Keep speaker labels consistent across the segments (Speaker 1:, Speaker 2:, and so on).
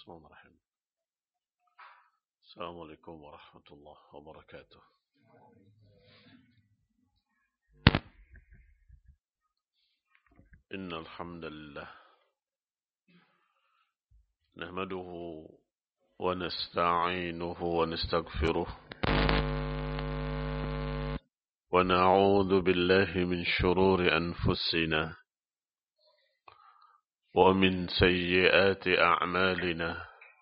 Speaker 1: Bismillahirrahmanirrahim. Assalamualaikum warahmatullahi wabarakatuh. Innal hamdalillah nahmaduhu wa nasta'inuhu wa nastaghfiruh wa na'udzu billahi min shururi anfusina wa min sayyiati a'malina.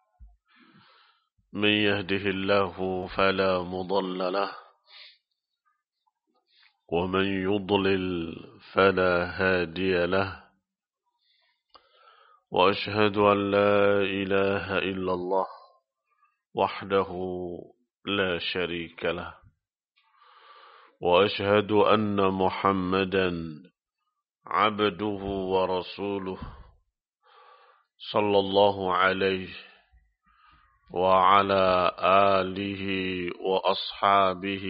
Speaker 1: من يهده الله فلا مضل له ومن يضلل فلا هادي له وأشهد أن لا إله إلا الله وحده لا شريك له وأشهد أن محمدا عبده ورسوله صلى الله عليه وعلى آله وأصحابه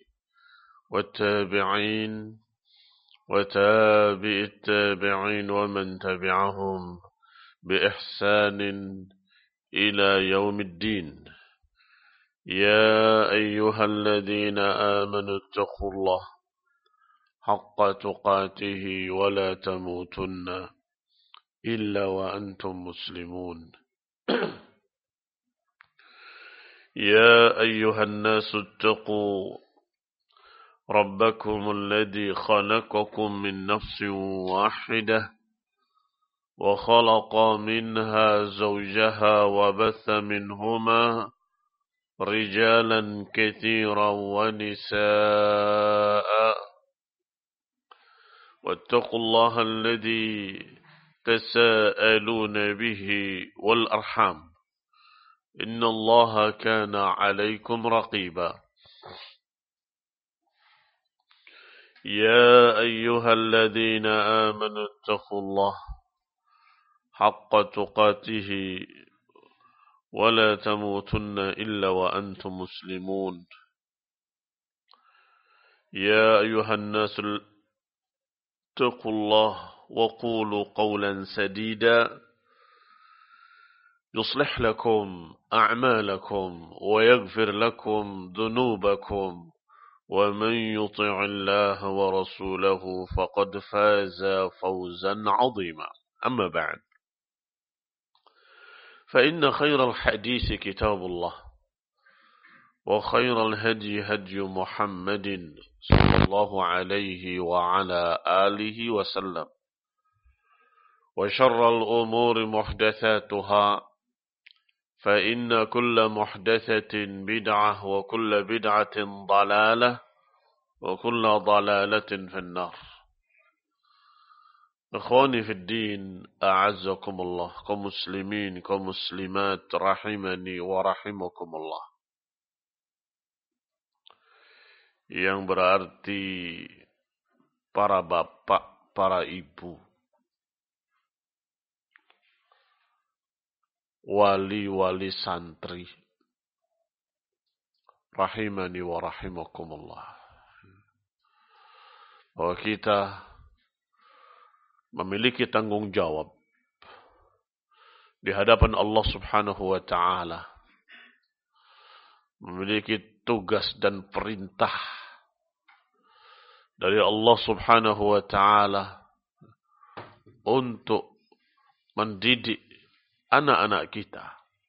Speaker 1: والتابعين وتابع التابعين ومن تبعهم بإحسان إلى يوم الدين. يا أيها الذين آمنوا اتقوا الله حق تقاته ولا تموتن إلا وأنتم مسلمون. يا أيها الناس اتقوا ربكم الذي خلقكم من نفس واحدة وخلق منها زوجها وبث منهما رجالا كثيرا ونساء واتقوا الله الذي تساءلون به والأرحام إن الله كان عليكم رقيبا. يا أيها الذين آمنوا اتقوا الله حق تقاته ولا تموتن إلا وأنتم مسلمون. يا أيها الناس اتقوا الله وقولوا قولا سديدا يصلح لكم أعمالكم ويغفر لكم ذنوبكم ومن يطع الله ورسوله فقد فاز فوزا عظيما. أما بعد، فإن خير الحديث كتاب الله وخير الهدي هدي محمد صلى الله عليه وعلى آله وسلم وشر الأمور محدثاتها فإن كل محدثة بدعة وكل بدعة ضلالة وكل ضلالة في النار. إخواني في الدين أعزكم الله، kaum muslimin, kaum muslimat rahimani wa rahimakumullah. Yang berarti para bapak, para ibu, wali-wali santri rahimani wa rahimakumullah, bahwa kita memiliki tanggung jawab di hadapan Allah Subhanahu wa taala, memiliki tugas dan perintah dari Allah Subhanahu wa taala untuk mendidik anak-anak kita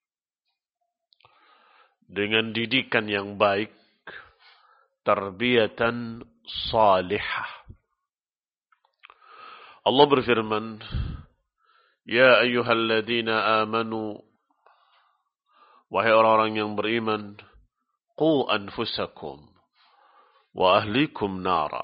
Speaker 1: dengan didikan yang baik, tarbiyatan salihah. Allah berfirman, Ya ayyuhalladzina amanu, wahai orang-orang yang beriman, qu anfusakum wa ahlikum nara.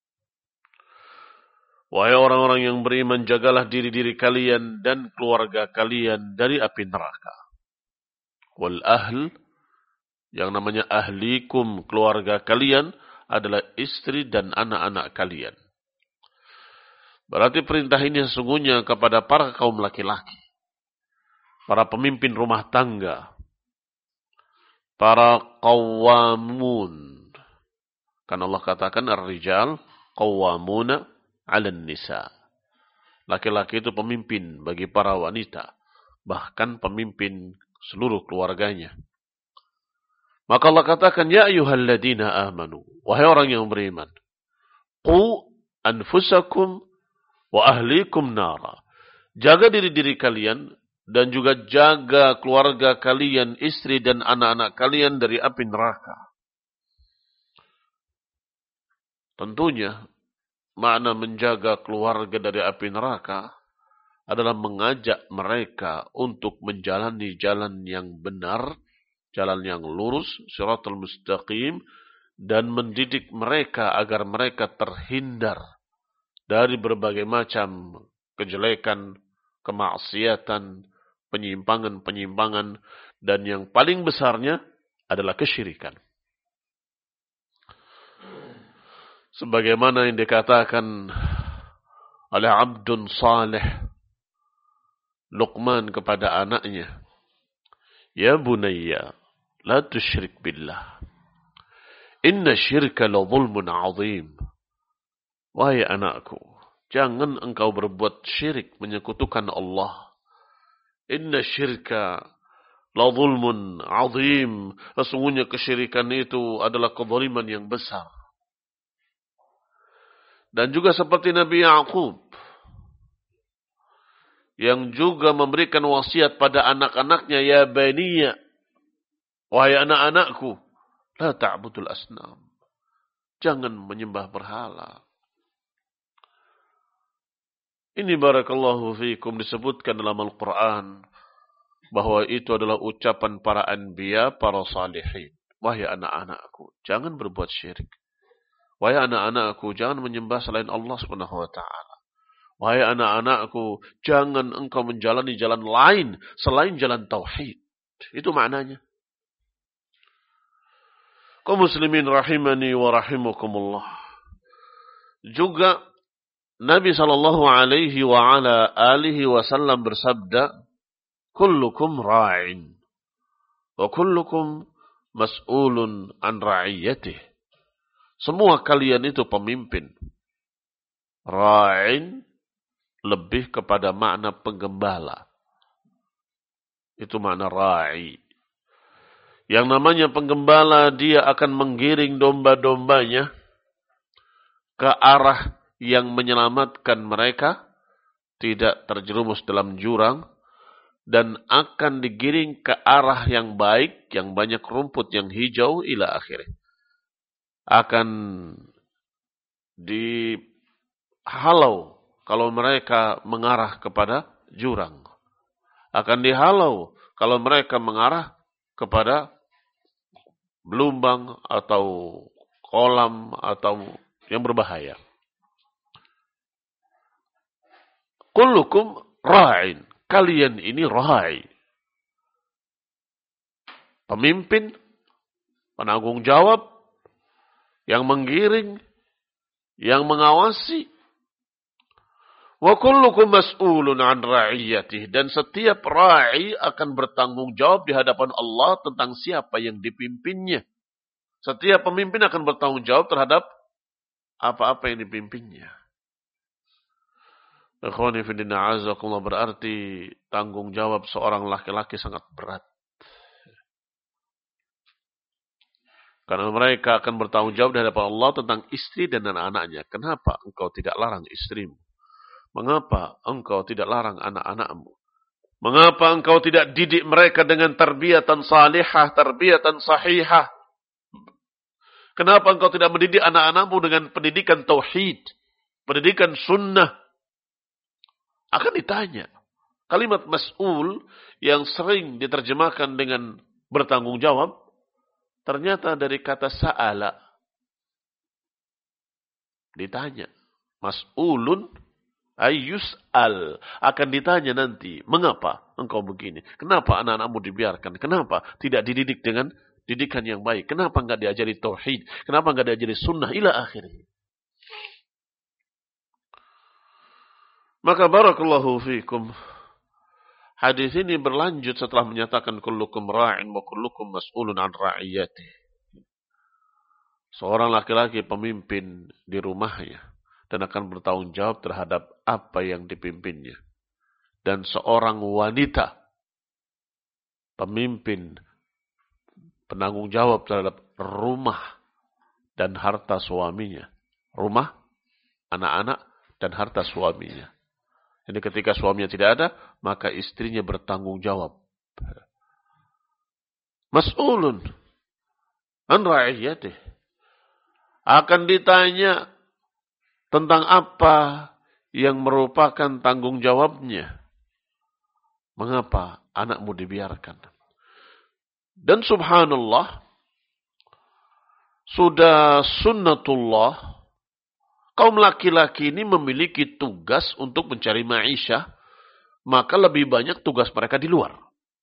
Speaker 1: Wahai orang-orang yang beriman, jagalah diri-diri kalian dan keluarga kalian dari api neraka. Wal ahl, yang namanya ahlikum, keluarga kalian, adalah istri dan anak-anak kalian. Berarti perintah ini sesungguhnya kepada para kaum laki-laki, para pemimpin rumah tangga, para qawwamun. Kan Allah katakan ar-rijal qawwamuna 'alan nisa. Laki-laki itu pemimpin bagi para wanita. bahkan pemimpin seluruh keluarganya. Maka Allah katakan, ya ayyuhalladzina amanu, wahai orang yang beriman, qu anfusakum wa ahlikum nara. Jaga diri-diri kalian dan juga jaga keluarga kalian, istri dan anak-anak kalian dari api neraka. Tentunya makna menjaga keluarga dari api neraka adalah mengajak mereka untuk menjalani jalan yang benar, jalan yang lurus, shiratal mustaqim, dan mendidik mereka agar mereka terhindar dari berbagai macam kejelekan, kemaksiatan, penyimpangan-penyimpangan, dan yang paling besarnya adalah kesyirikan. Sebagaimana yang dikatakan oleh Abdun Saleh Luqman kepada anaknya, ya bunayya, la tusyrik billah. Inna syirka la zulmun azim. Wahai anakku, jangan engkau berbuat syirik, menyekutukan Allah. Inna syirka la zulmun azim. Sesungguhnya kesyirikan itu adalah kezaliman yang besar. Dan juga seperti Nabi Ya'qub, yang juga memberikan wasiat pada anak-anaknya, ya baniya, wahai anak-anakku, la ta'budul asnam. Jangan menyembah berhala. Ini barakallahu fiikum disebutkan dalam Al-Quran bahwa itu adalah ucapan para anbiya, para salihin. Wahai anak-anakku, jangan berbuat syirik. Wahai anak-anakku, jangan menyembah selain Allah Subhanahu wa taala. Wahai anak-anakku, jangan engkau menjalani jalan lain selain jalan tauhid. Itu maknanya. Kaum muslimin rahimani wa rahimakumullah. Juga Nabi sallallahu alaihi wa ala alihi wasallam bersabda, kullukum ra'in wa kullukum mas'ulun an ra'iyatih. Semua kalian itu pemimpin. Ra'in lebih kepada makna penggembala. Itu makna ra'i. Yang namanya penggembala, dia akan menggiring domba-dombanya ke arah yang menyelamatkan mereka, tidak terjerumus dalam jurang, dan akan digiring ke arah yang baik, yang banyak rumput yang hijau, ila akhirnya. Akan dihalau kalau mereka mengarah kepada jurang. Akan dihalau kalau mereka mengarah kepada belumbang atau kolam atau yang berbahaya. Kullukum ra'in. Kalian ini ra'i. Pemimpin, penanggung jawab, yang menggiring, yang mengawasi. Wa kullukum mas'ulun an ra'iyatih. Dan setiap ra'i akan bertanggung jawab di hadapan Allah tentang siapa yang dipimpinnya. Setiap pemimpin akan bertanggung jawab terhadap apa-apa yang dipimpinnya. Ikhwani fillah azakumullah, berarti tanggung jawab seorang laki-laki sangat berat. Karena mereka akan bertanggung jawab di hadapan Allah tentang istri dan anak-anaknya. Kenapa engkau tidak larang istrimu? Mengapa engkau tidak larang anak-anakmu? Mengapa engkau tidak didik mereka dengan tarbiyatan salihah, tarbiyatan sahihah? Kenapa engkau tidak mendidik anak-anakmu dengan pendidikan tauhid, pendidikan sunnah? Akan ditanya. Kalimat mas'ul yang sering diterjemahkan dengan bertanggung jawab, ternyata dari kata sa'ala. Ditanya. Mas'ulun ayyus'al. Akan ditanya nanti, mengapa engkau begini? Kenapa anak-anakmu dibiarkan? Kenapa tidak dididik dengan didikan yang baik? Kenapa enggak diajari tauhid? Kenapa enggak diajari sunnah? Ila akhirnya. Maka barakallahu fiikum. Hadis ini berlanjut setelah menyatakan kullukum ra'in wa kullukum mas'ulun an ra'iyatih. Seorang laki-laki pemimpin di rumahnya dan akan bertanggung jawab terhadap apa yang dipimpinnya. Dan seorang wanita pemimpin, penanggung jawab terhadap rumah dan harta suaminya. Rumah, anak-anak, dan harta suaminya. Jadi ketika suaminya tidak ada, maka istrinya bertanggung jawab. Mas'ulun an ra'iyatih. Akan ditanya tentang apa yang merupakan tanggung jawabnya. Mengapa anakmu dibiarkan? Dan subhanallah, sudah sunnatullah, kaum laki-laki ini memiliki tugas untuk mencari ma'isyah, maka lebih banyak tugas mereka di luar.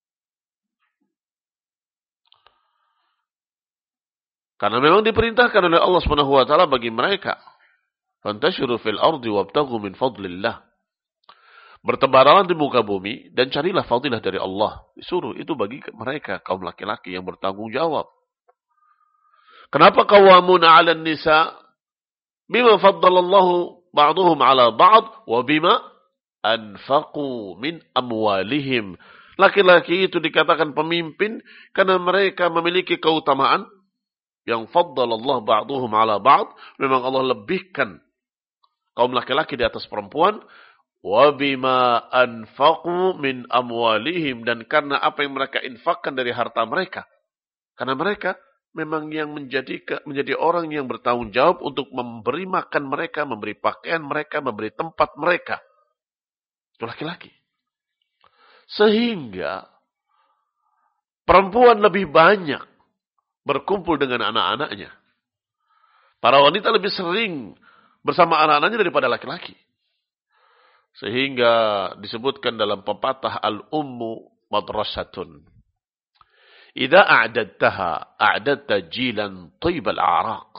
Speaker 1: Karena memang diperintahkan oleh Allah Subhanahu wa taala bagi mereka, "Fantashiru fil ardi wabtaghu min fadlillah." Bertebaranlah di muka bumi dan carilah fadilah dari Allah. Disuruh itu bagi mereka kaum laki-laki yang bertanggung jawab. Kenapa qawwamuna 'alan nisa? Bima faddalallahu ba'dhum 'ala ba'd wa bima anfaqu min amwalihim. Laki-laki itu dikatakan pemimpin karena mereka memiliki keutamaan yang faddalallahu ba'dhum 'ala ba'd. Memang Allah lebihkan kaum laki-laki di atas perempuan. Wa bima anfaqu min amwalihim, dan karena apa yang mereka infakkan dari harta mereka. Karena mereka memang yang menjadi orang yang bertanggung jawab untuk memberi makan mereka, memberi pakaian mereka, memberi tempat mereka. Itu laki-laki. Sehingga perempuan lebih banyak berkumpul dengan anak-anaknya. Para wanita lebih sering bersama anak-anaknya daripada laki-laki. Sehingga disebutkan dalam pepatah al-ummu madrasatun. Idza a'dadtaha a'dadta jilan thayyibal a'raq.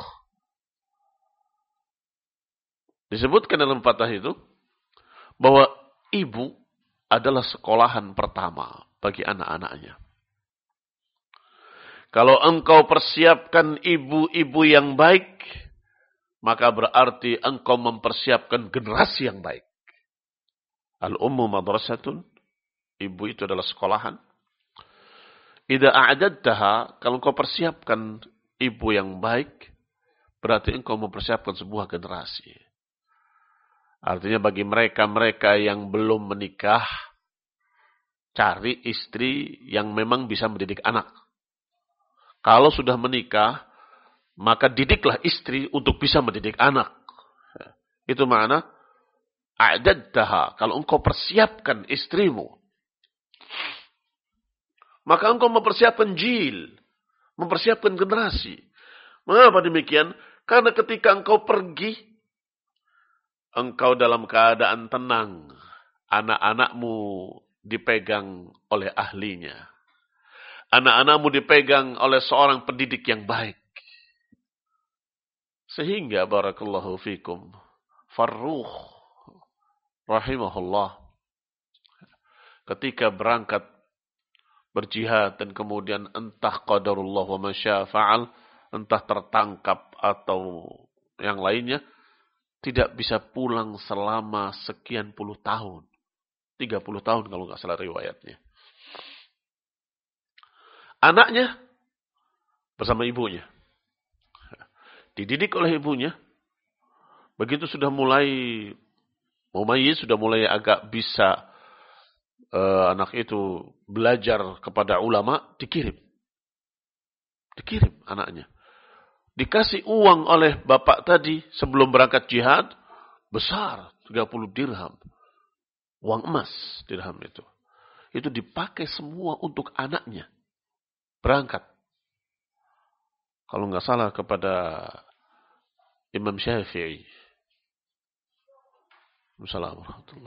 Speaker 1: Disebutkan dalam pepatah itu bahwa ibu adalah sekolahan pertama bagi anak-anaknya. Kalau engkau persiapkan ibu-ibu yang baik, maka berarti engkau mempersiapkan generasi yang baik. Al-ummu madrasatun, ibu itu adalah sekolahan. Idza a'dadtaha, kalau engkau persiapkan ibu yang baik, berarti engkau mempersiapkan sebuah generasi. Artinya bagi mereka-mereka yang belum menikah, cari istri yang memang bisa mendidik anak. Kalau sudah menikah, maka didiklah istri untuk bisa mendidik anak. Itu makna a'dadtaha, kalau engkau persiapkan istrimu, maka engkau mempersiapkan jil, mempersiapkan generasi. Mengapa demikian? Karena ketika engkau pergi, engkau dalam keadaan tenang, anak-anakmu dipegang oleh ahlinya. Anak-anakmu dipegang oleh seorang pendidik yang baik. Sehingga barakallahu fikum, Farrukh rahimahullah, ketika berangkat berjihad dan kemudian entah qadarullah wa ma syaa fa'al, entah tertangkap atau yang lainnya, tidak bisa pulang selama sekian puluh tahun. 30 tahun kalau nggak salah riwayatnya. Anaknya bersama ibunya. Dididik oleh ibunya. Begitu sudah mulai mumayyiz, sudah mulai agak bisa anak itu belajar kepada ulama, dikirim. Dikirim anaknya. Dikasih uang oleh bapak tadi sebelum berangkat jihad, besar, 30 dirham. Uang emas dirham itu. Itu dipakai semua untuk anaknya. Berangkat. Kalau nggak salah kepada Imam Syafi'i. Assalamualaikum.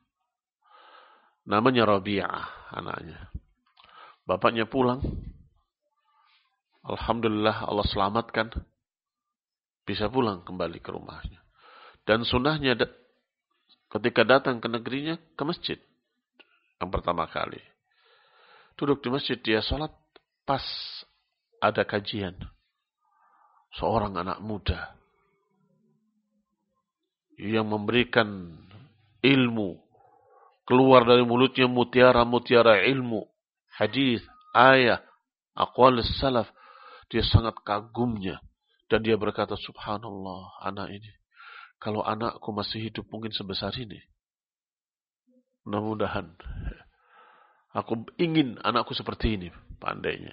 Speaker 1: Namanya Rabi'ah anaknya. Bapaknya pulang. Alhamdulillah Allah selamatkan. Bisa pulang kembali ke rumahnya. Dan sunnahnya ketika datang ke negerinya, ke masjid. Yang pertama kali. Duduk di masjid, dia sholat pas ada kajian. Seorang anak muda yang memberikan ilmu, keluar dari mulutnya mutiara-mutiara ilmu, hadis, ayah, aqwal salaf, dia sangat kagumnya. Dan dia berkata, subhanallah, anak ini. Kalau anakku masih hidup mungkin sebesar ini. Mudah-mudahan. Aku ingin anakku seperti ini. Pandainya.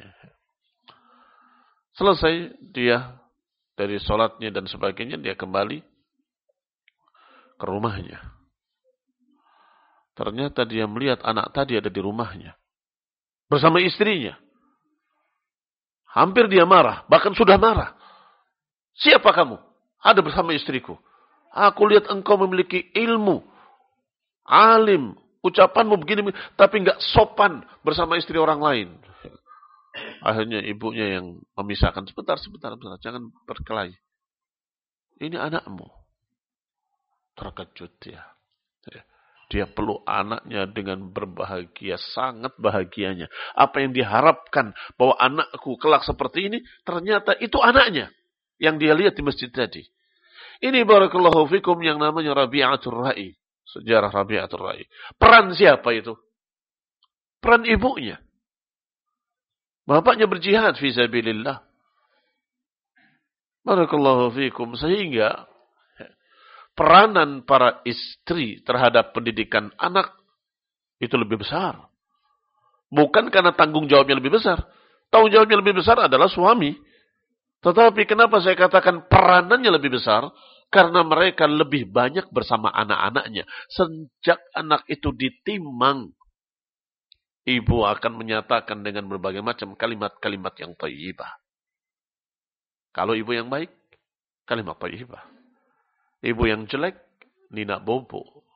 Speaker 1: Selesai dia dari sholatnya dan sebagainya. Dia kembali ke rumahnya. Ternyata dia melihat anak tadi ada di rumahnya. Bersama istrinya. Hampir dia marah. Bahkan sudah marah. Siapa kamu? Ada bersama istriku. Aku lihat engkau memiliki ilmu. Alim. Ucapanmu begini. Tapi enggak sopan bersama istri orang lain. Akhirnya ibunya yang memisahkan. Sebentar. Jangan berkelahi. Ini anakmu. Terkejut dia. Dia peluk anaknya dengan berbahagia. Sangat bahagianya. Apa yang diharapkan bahwa anakku kelak seperti ini. Ternyata itu anaknya. Yang dia lihat di masjid tadi. Ini barakallahu fikum yang namanya Rabi'atul Ra'i. Sejarah Rabi'atul Ra'i. Peran siapa itu? Peran ibunya. Bapaknya berjihad fi sabilillah. Barakallahu fikum. Sehingga peranan para istri terhadap pendidikan anak itu lebih besar. Bukan karena tanggung jawabnya lebih besar. Tanggung jawabnya lebih besar adalah suami. Tetapi kenapa saya katakan peranannya lebih besar? Karena mereka lebih banyak bersama anak-anaknya. Sejak anak itu ditimang, ibu akan menyatakan dengan berbagai macam kalimat-kalimat yang thayyibah. Kalau ibu yang baik, kalimat thayyibah. Ibu yang jelek, nina bobo.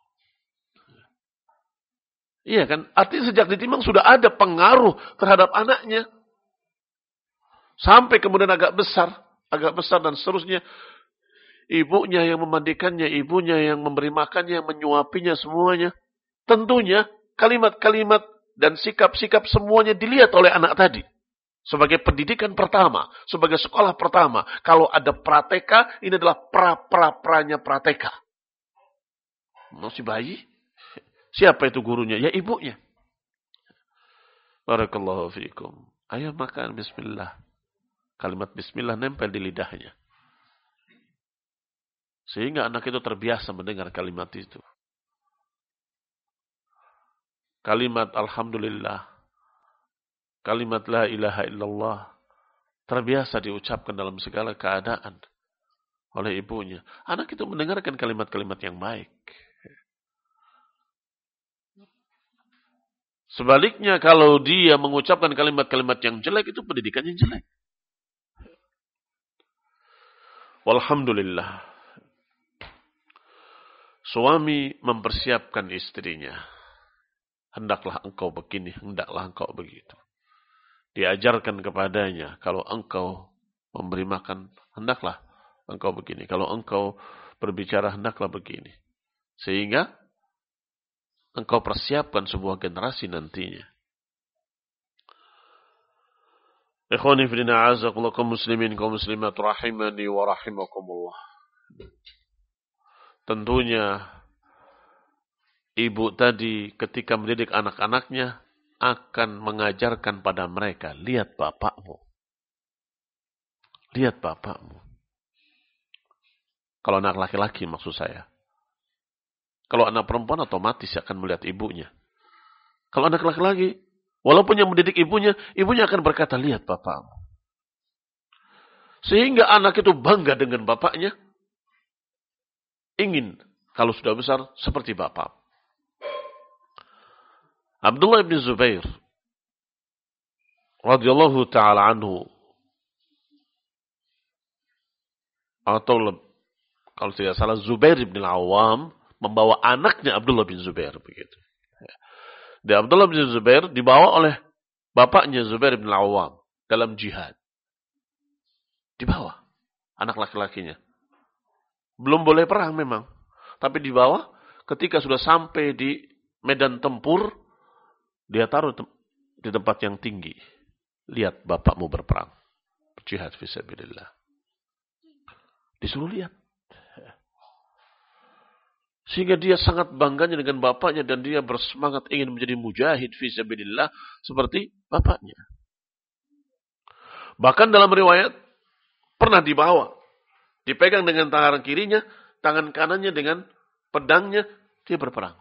Speaker 1: Iya kan? Artinya sejak ditimang sudah ada pengaruh terhadap anaknya. Sampai kemudian agak besar dan seterusnya. Ibunya yang memandikannya, ibunya yang memberi makannya, yang menyuapinya semuanya. Tentunya kalimat-kalimat dan sikap-sikap semuanya dilihat oleh anak tadi. Sebagai pendidikan pertama, sebagai sekolah pertama. Kalau ada prateka, ini adalah pra-pra-pranya prateka. Masih bayi? Siapa itu gurunya? Ya ibunya. Barakallahu fiikum. Ayo makan bismillah. Kalimat bismillah nempel di lidahnya. Sehingga anak itu terbiasa mendengar kalimat itu. Kalimat alhamdulillah. Kalimat la ilaha illallah. Terbiasa diucapkan dalam segala keadaan oleh ibunya. Anak itu mendengarkan kalimat-kalimat yang baik. Sebaliknya kalau dia mengucapkan kalimat-kalimat yang jelek, itu pendidikan yang jelek. Walhamdulillah. Suami mempersiapkan istrinya. Hendaklah engkau begini, hendaklah engkau begitu. Diajarkan kepadanya, kalau engkau memberi makan, hendaklah engkau begini. Kalau engkau berbicara, hendaklah begini. Sehingga engkau persiapkan sebuah generasi nantinya. Ikhwani fillah, a'azakumullah, kaum muslimin, kaum muslimat, rahimani wa rahimakumullah. Tentunya ibu tadi ketika mendidik anak-anaknya akan mengajarkan pada mereka, lihat bapakmu. Lihat bapakmu. Kalau anak laki-laki maksud saya. Kalau anak perempuan otomatis akan melihat ibunya. Kalau anak laki-laki, walaupun yang mendidik ibunya, ibunya akan berkata, lihat bapakmu. Sehingga anak itu bangga dengan bapaknya. Ingin kalau sudah besar seperti bapak. Abdullah bin Zubair radhiyallahu taala anhu, atau kalau tidak salah Zubair bin Al-Awwam membawa anaknya Abdullah bin Zubair begitu. Dan Abdullah bin Zubair dibawa oleh bapaknya Zubair bin Al-Awwam dalam jihad. Dibawa anak laki-lakinya. Belum boleh perang memang. Tapi di bawah, ketika sudah sampai di medan tempur, dia taruh di tempat yang tinggi. Lihat bapakmu berperang. Jihad fisabilillah. Disuruh lihat. Sehingga dia sangat bangganya dengan bapaknya dan dia bersemangat ingin menjadi mujahid fisabilillah seperti bapaknya. Bahkan dalam riwayat, pernah dibawa. Dipegang dengan tangan kirinya, tangan kanannya dengan pedangnya, dia berperang.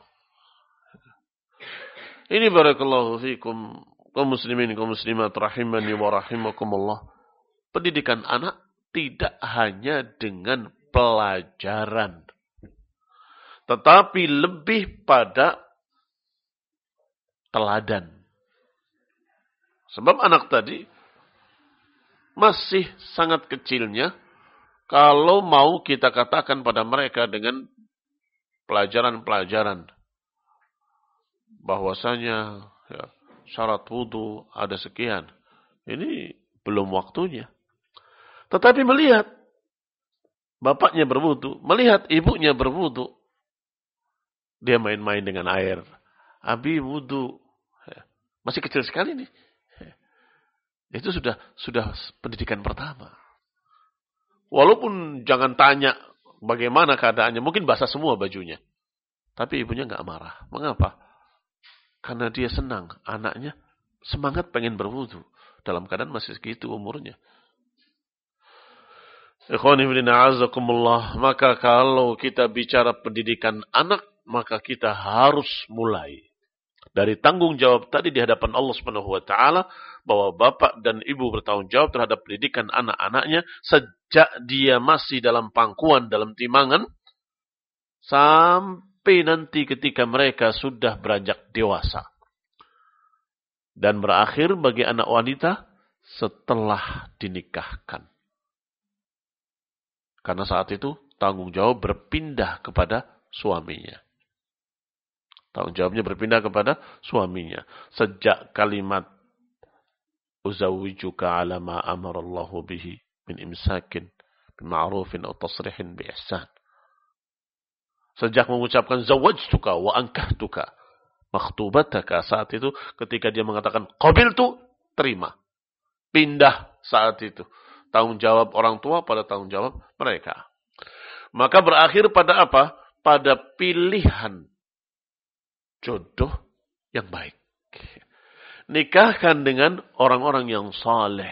Speaker 1: Ini barakallahu fikum, kaum muslimin, kaum muslimat, rahimani wa rahimakumullah. Pendidikan anak tidak hanya dengan pelajaran. Tetapi lebih pada teladan. Sebab anak tadi masih sangat kecilnya, kalau mau kita katakan pada mereka dengan pelajaran-pelajaran, bahwasanya ya, syarat wudu ada sekian. Ini belum waktunya. Tetapi melihat bapaknya berwudu, melihat ibunya berwudu, dia main-main dengan air. Abi wudu. Masih kecil sekali nih. Itu sudah pendidikan pertama. Walaupun jangan tanya bagaimana keadaannya. Mungkin basah semua bajunya. Tapi ibunya nggak marah. Mengapa? Karena dia senang. Anaknya semangat pengen berwudu. Dalam keadaan masih segitu umurnya. Ikhwani fillah azakumullah. Maka kalau kita bicara pendidikan anak, maka kita harus mulai dari tanggung jawab tadi di hadapan Allah Subhanahu wa taala, bahwa bapak dan ibu bertanggung jawab terhadap pendidikan anak-anaknya sejak dia masih dalam pangkuan, dalam timangan, sampai nanti ketika mereka sudah beranjak dewasa. Dan berakhir bagi anak wanita setelah dinikahkan. Karena saat itu tanggung jawab berpindah kepada suaminya. Tanggung jawabnya berpindah kepada suaminya. Sejak kalimat uzawwijuka ala ma amarallahu bihi min imsakin bima'rufin atau tasrihin bi ihsan. Sejak mengucapkan zawajtuka wa ankahtuka makhtubataka, saat itu ketika dia mengatakan qabiltu, terima. Pindah saat itu. Tanggung jawab orang tua pada tanggung jawab mereka. Maka berakhir pada apa? Pada pilihan jodoh yang baik. Nikahkan dengan orang-orang yang saleh.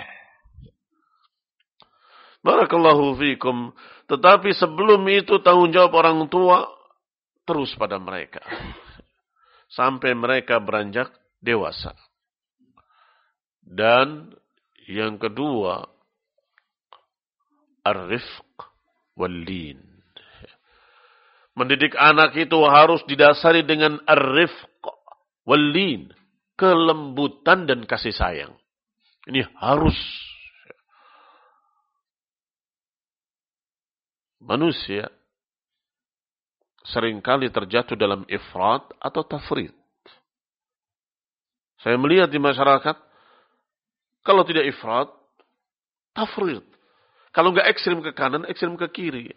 Speaker 1: Barakallahu fikum. Tetapi sebelum itu tanggung jawab orang tua terus pada mereka. Sampai mereka beranjak dewasa. Dan yang kedua, ar-rifq wal-lin. Mendidik anak itu harus didasari dengan ar-rifq wal-lin. Kelembutan dan kasih sayang. Ini harus. Manusia seringkali terjatuh dalam ifrat atau tafrid. Saya melihat di masyarakat, kalau tidak ifrat, tafrid. Kalau nggak ekstrim ke kanan, ekstrim ke kiri.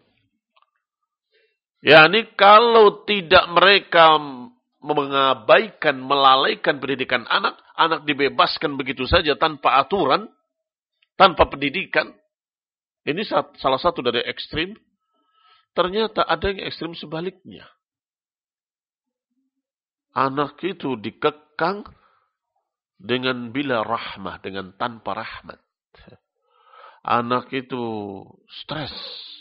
Speaker 1: Yani kalau tidak mereka mengabaikan, melalaikan pendidikan anak, anak dibebaskan begitu saja tanpa aturan, tanpa pendidikan. Ini salah satu dari ekstrim. Ternyata ada yang ekstrim sebaliknya. Anak itu dikekang dengan bila rahmah, dengan tanpa rahmat. Anak itu stres.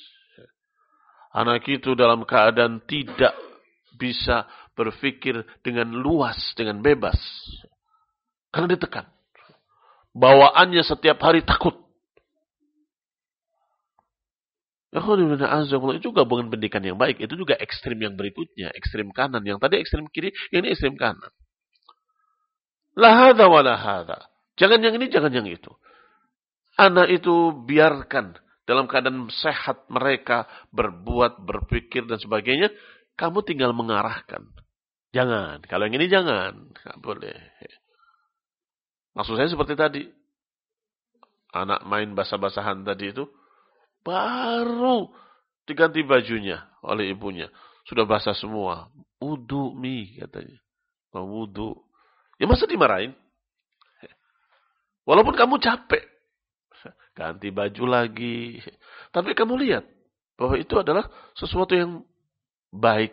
Speaker 1: Anak itu dalam keadaan tidak bisa berpikir dengan luas, dengan bebas. Karena ditekan. Bawaannya setiap hari takut. Itu juga bukan pendidikan yang baik. Itu juga ekstrim yang berikutnya. Ekstrim kanan. Yang tadi ekstrim kiri, yang ini ekstrim kanan. Lahada wa lahada. Jangan yang ini, jangan yang itu. Anak itu biarkan dalam keadaan sehat mereka berbuat, berpikir dan sebagainya. Kamu tinggal mengarahkan. Jangan. Kalau yang ini jangan. Nggak boleh. Maksud saya seperti tadi. Anak main basah-basahan tadi itu. Baru diganti bajunya oleh ibunya. Sudah basah semua. Wudu mi katanya. Mau wudu. Ya masa dimarahin? Walaupun kamu capek. Ganti baju lagi. Tapi kamu lihat bahwa itu adalah sesuatu yang baik.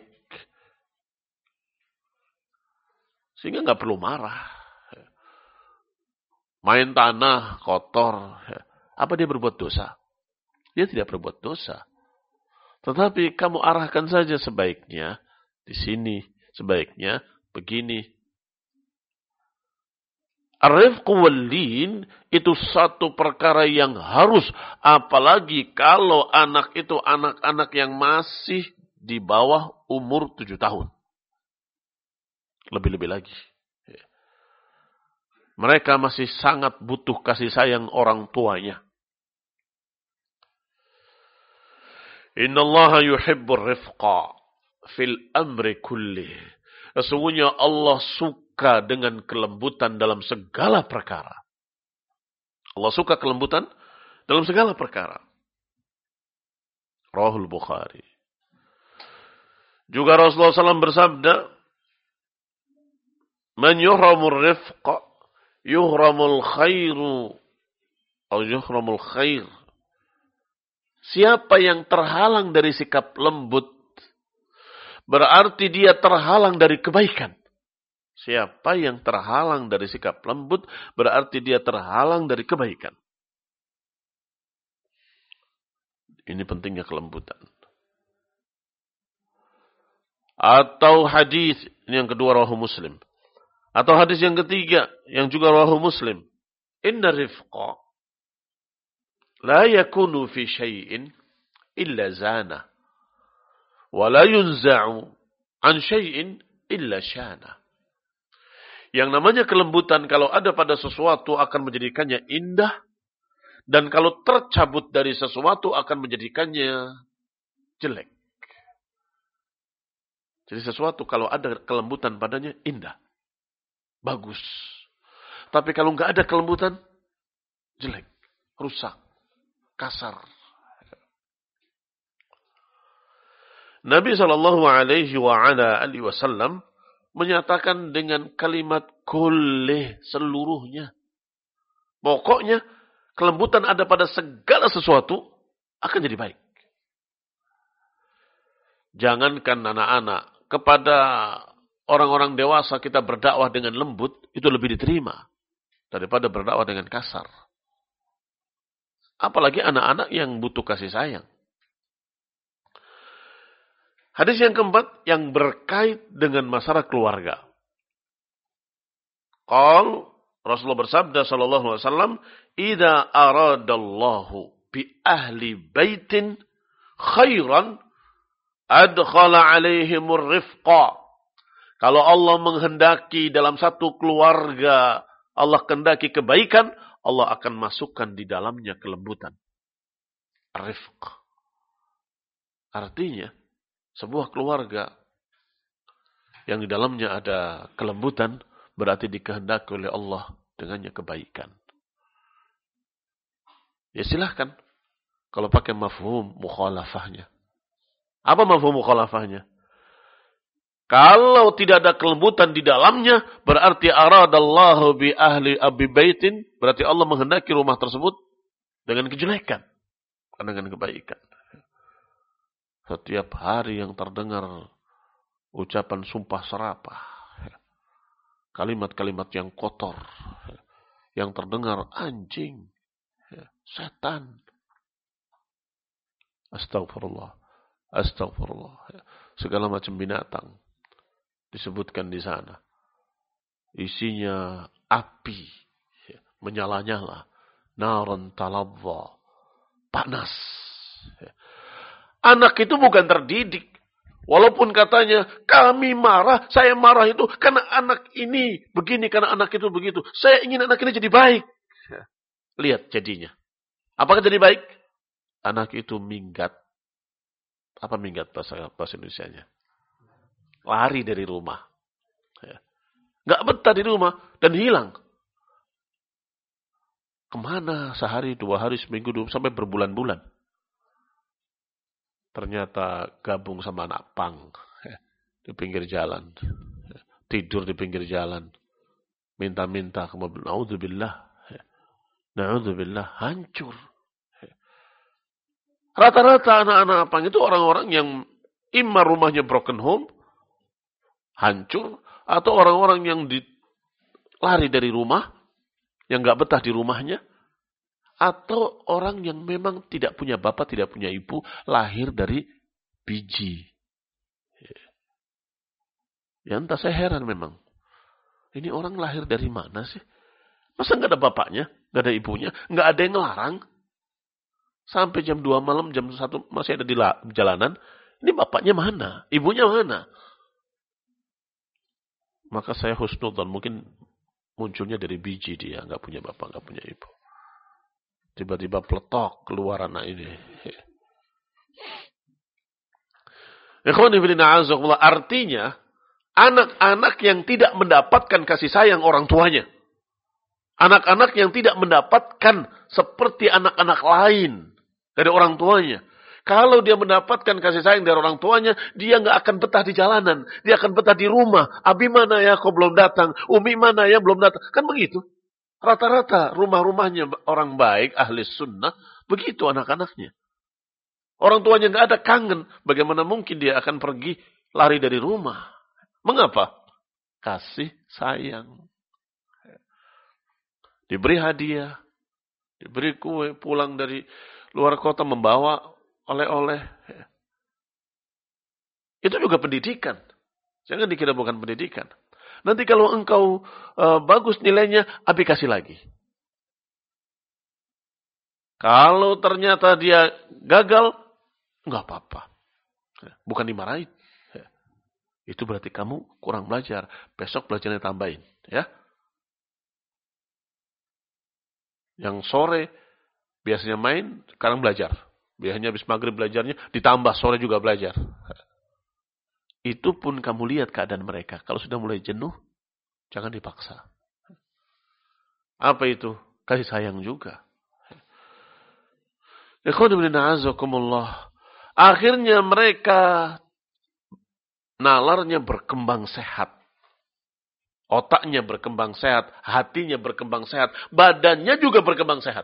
Speaker 1: Sehingga nggak perlu marah. Main tanah kotor. Apa dia berbuat dosa? Dia tidak berbuat dosa. Tetapi kamu arahkan saja sebaiknya di sini, sebaiknya begini. Ar-rifqu wal-lin itu satu perkara yang harus, apalagi kalau anak itu anak-anak yang masih di bawah umur 7 tahun. Lebih-lebih lagi. Mereka masih sangat butuh kasih sayang orang tuanya. Innallaha yuhibbur rifqa fil amri kullih. Sesungguhnya Allah suka dengan kelembutan dalam segala perkara. Allah suka kelembutan dalam segala perkara. Rawahul Bukhari. Juga Rasulullah SAW bersabda, "Man yuhramur rifqa, yuhramul khairu, atau yuhramul khair." Siapa yang terhalang dari sikap lembut, berarti dia terhalang dari kebaikan. Siapa yang terhalang dari sikap lembut, berarti dia terhalang dari kebaikan. Ini pentingnya kelembutan. Atau hadis, ini yang kedua rawahu Muslim. Atau hadis yang ketiga, yang juga rawahu Muslim. Inna rifqa la yakunu fi syai'in illa zana. Wa la yunza'u an syai'in illa syana. Yang namanya kelembutan kalau ada pada sesuatu akan menjadikannya indah. Dan kalau tercabut dari sesuatu akan menjadikannya jelek. Jadi sesuatu kalau ada kelembutan padanya indah. Bagus. Tapi kalau nggak ada kelembutan, jelek. Rusak. Kasar. Nabi SAW menyatakan dengan kalimat kullih seluruhnya. Pokoknya kelembutan ada pada segala sesuatu akan jadi baik. Jangankan anak-anak, kepada orang-orang dewasa kita berdakwah dengan lembut, itu lebih diterima daripada berdakwah dengan kasar. Apalagi anak-anak yang butuh kasih sayang. Hadis yang keempat yang berkait dengan masalah keluarga. Rasulullah bersabda sallallahu alaihi wasallam, "Idza aradallahu bi ahli baitin khairan adkhala alaihimur rifqa." Kalau Allah menghendaki dalam satu keluarga, Allah kehendaki kebaikan, Allah akan masukkan di dalamnya kelembutan. Rifq. Artinya, sebuah keluarga yang di dalamnya ada kelembutan, berarti dikehendaki oleh Allah dengannya kebaikan. Ya silahkan. Kalau pakai mafhum mukhalafahnya. Apa mafhum mukhalafahnya? Kalau tidak ada kelembutan di dalamnya, berarti aradallahu bi ahli abi baitin, berarti Allah menghendaki rumah tersebut dengan kejelekan, bukan dengan kebaikan. Setiap hari yang terdengar ucapan sumpah serapah, kalimat-kalimat yang kotor, yang terdengar anjing, setan. Astagfirullah, astagfirullah. Segala macam binatang disebutkan di sana. Isinya api, menyala-nyala, naran talazza, panas. Anak itu bukan terdidik. Walaupun katanya, kami marah, saya marah itu karena anak ini begini, karena anak itu begitu. Saya ingin anak ini jadi baik. Lihat jadinya. Apakah jadi baik? Anak itu minggat. Apa minggat bahasa Indonesianya? Lari dari rumah. Nggak betah di rumah dan hilang. Kemana sehari, 2 hari, seminggu, sampai berbulan-bulan. Ternyata gabung sama anak pang di pinggir jalan. Tidur di pinggir jalan. Minta-minta ke mobil. Na'udzubillah. Na'udzubillah. Hancur. Rata-rata anak-anak pang itu orang-orang yang imma rumahnya broken home, hancur, atau orang-orang yang lari dari rumah, yang gak betah di rumahnya, atau orang yang memang tidak punya bapak, tidak punya ibu, lahir dari biji. Ya entah, saya heran memang. Ini orang lahir dari mana sih? Masa nggak ada bapaknya, nggak ada ibunya, nggak ada yang ngelarang? Sampai jam 2 malam, jam 1 masih ada di jalanan. Ini bapaknya mana? Ibunya mana? Maka saya husnudzon, mungkin munculnya dari biji dia, nggak punya bapak, nggak punya ibu. Tiba-tiba peletok keluar anak ini. Artinya, anak-anak yang tidak mendapatkan kasih sayang orang tuanya. Anak-anak yang tidak mendapatkan seperti anak-anak lain dari orang tuanya. Kalau dia mendapatkan kasih sayang dari orang tuanya, dia nggak akan betah di jalanan. Dia akan betah di rumah. Abi mana ya kok belum datang? Umi mana ya belum datang? Kan begitu. Rata-rata rumah-rumahnya orang baik, ahli sunnah, begitu anak-anaknya. Orang tuanya nggak ada, kangen. Bagaimana mungkin dia akan pergi lari dari rumah? Mengapa? Kasih sayang. Diberi hadiah, diberi kue, pulang dari luar kota membawa oleh-oleh. Itu juga pendidikan. Jangan dikira bukan pendidikan. Nanti kalau engkau bagus nilainya, abi kasih lagi. Kalau ternyata dia gagal, enggak apa-apa. Bukan dimarahin. Itu berarti kamu kurang belajar. Besok belajarnya tambahin. Ya. Yang sore biasanya main, sekarang belajar. Biasanya habis maghrib belajarnya, ditambah sore juga belajar. Itu pun kamu lihat keadaan mereka. Kalau sudah mulai jenuh, jangan dipaksa. Apa itu? Kasih sayang juga. Akhirnya mereka nalarnya berkembang sehat. Otaknya berkembang sehat, hatinya berkembang sehat, badannya juga berkembang sehat.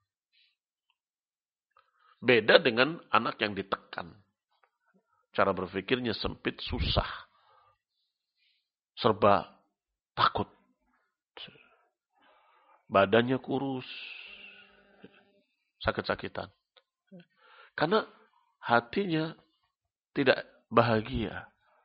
Speaker 1: Beda dengan anak yang ditekan. Cara berpikirnya sempit, susah. Serba takut. Badannya kurus. Sakit-sakitan. Karena hatinya tidak bahagia.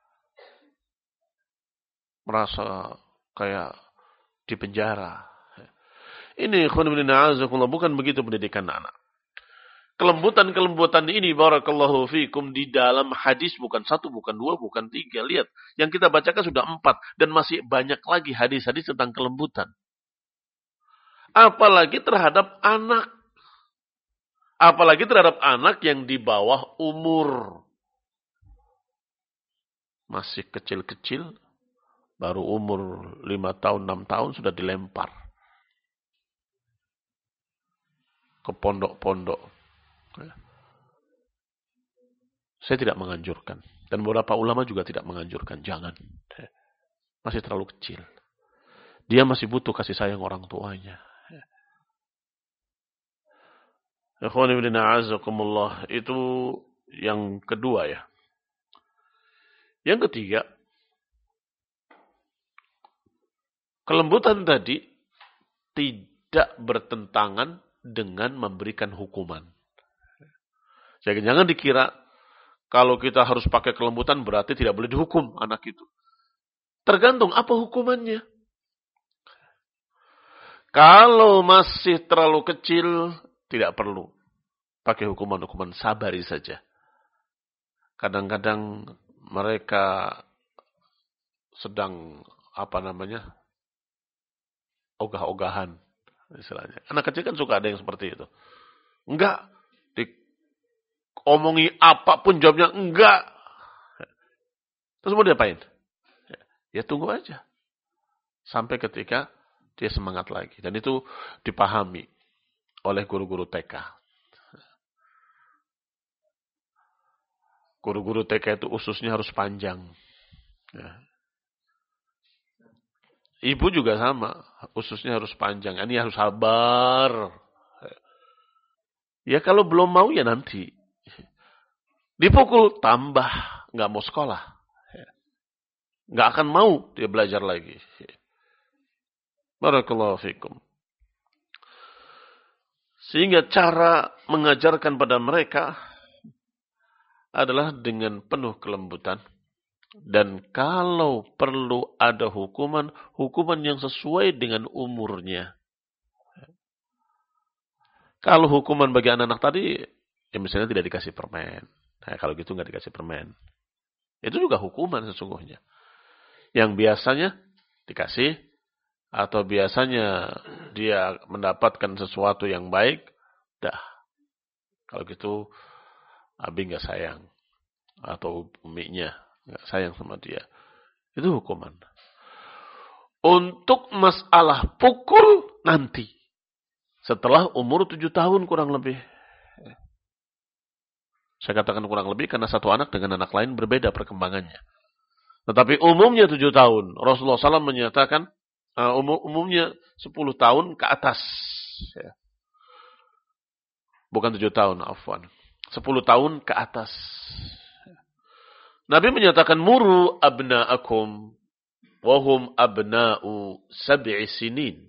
Speaker 1: Merasa kayak di penjara. Ini bukan begitu pendidikan anak. Kelembutan-kelembutan ini barakallahu fikum di dalam hadis bukan 1, bukan 2, bukan 3. Lihat, yang kita bacakan sudah 4 dan masih banyak lagi hadis-hadis tentang kelembutan. Apalagi terhadap anak. Apalagi terhadap anak yang di bawah umur. Masih kecil-kecil, baru umur 5 tahun, 6 tahun sudah dilempar ke pondok-pondok. Saya tidak menganjurkan. Dan beberapa ulama juga tidak menganjurkan. Jangan. Masih terlalu kecil. Dia masih butuh kasih sayang orang tuanya. Itu yang kedua ya. Yang ketiga, kelembutan tadi tidak bertentangan dengan memberikan hukuman. Jadi jangan dikira kalau kita harus pakai kelembutan berarti tidak boleh dihukum anak itu. Tergantung apa hukumannya. Kalau masih terlalu kecil, tidak perlu pakai hukuman-hukuman, sabari saja. Kadang-kadang mereka sedang ogah-ogahan istilahnya. Anak kecil kan suka ada yang seperti itu. Enggak, diomongi apapun jawabnya enggak. Terus mau diapain? Ya tunggu aja. Sampai ketika dia semangat lagi. Dan itu dipahami oleh guru-guru TK. Guru-guru TK itu ususnya harus panjang. Ya. Ibu juga sama. Ususnya harus panjang. Ini harus sabar. Ya kalau belum mau ya nanti. Dipukul, tambah. Nggak mau sekolah. Nggak akan mau dia belajar lagi. Barakallahu fikum. Sehingga cara mengajarkan pada mereka adalah dengan penuh kelembutan. Dan kalau perlu ada hukuman, hukuman yang sesuai dengan umurnya. Kalau hukuman bagi anak-anak tadi, ya misalnya tidak dikasih permen. Nah, kalau gitu nggak dikasih permen. Itu juga hukuman sesungguhnya. Yang biasanya dikasih, atau biasanya dia mendapatkan sesuatu yang baik, dah. Kalau gitu, Abi nggak sayang. Atau uminya nggak sayang sama dia. Itu hukuman. Untuk masalah pukul nanti. Setelah umur 7 tahun kurang lebih. Saya katakan kurang lebih karena satu anak dengan anak lain berbeda perkembangannya. Tetapi umumnya 7 tahun. Rasulullah SAW menyatakan umumnya 10 tahun ke atas. Bukan 7 tahun, afwan. 10 tahun ke atas. Nabi menyatakan muru abna'akum wahum abna'u sab'i sinin.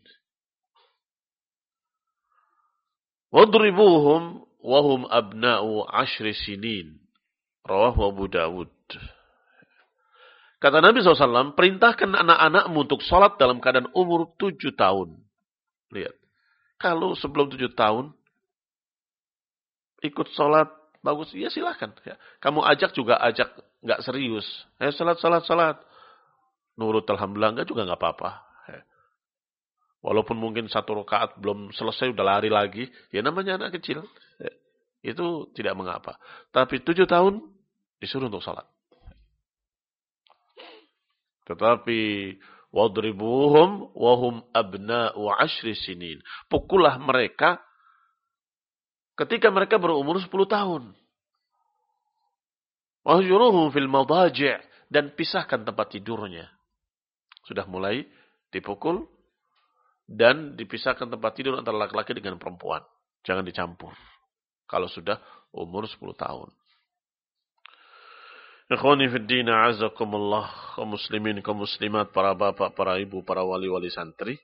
Speaker 1: Wadribuhum wahum abna'u 10 sinin. Rawahu Abu Dawud. Kata Nabi SAW, perintahkan anak-anakmu untuk sholat dalam keadaan umur 7 tahun. Lihat. Kalau sebelum 7 tahun, ikut sholat, bagus, ya silakan. Ya. Kamu ajak juga ajak nggak serius. Salat. Nurut alhamdulillah, enggak juga nggak apa-apa. Ya. Walaupun mungkin 1 rakaat belum selesai, udah lari lagi. Ya namanya anak kecil. Ya. Itu tidak mengapa. Tapi 7 tahun, disuruh untuk sholat. Tetapi wadribuhum wahum abna'u 10 sinin. Pukullah mereka ketika mereka berumur 10 tahun. Wahjuruhum fil madaji' dan pisahkan tempat tidurnya. Sudah mulai dipukul dan dipisahkan tempat tidur antara laki-laki dengan perempuan. Jangan dicampur. Kalau sudah umur 10 tahun. Ikhwani fid din, a'azakumullah, kaum muslimin, kaum muslimat, para bapak, para ibu, para wali-wali santri.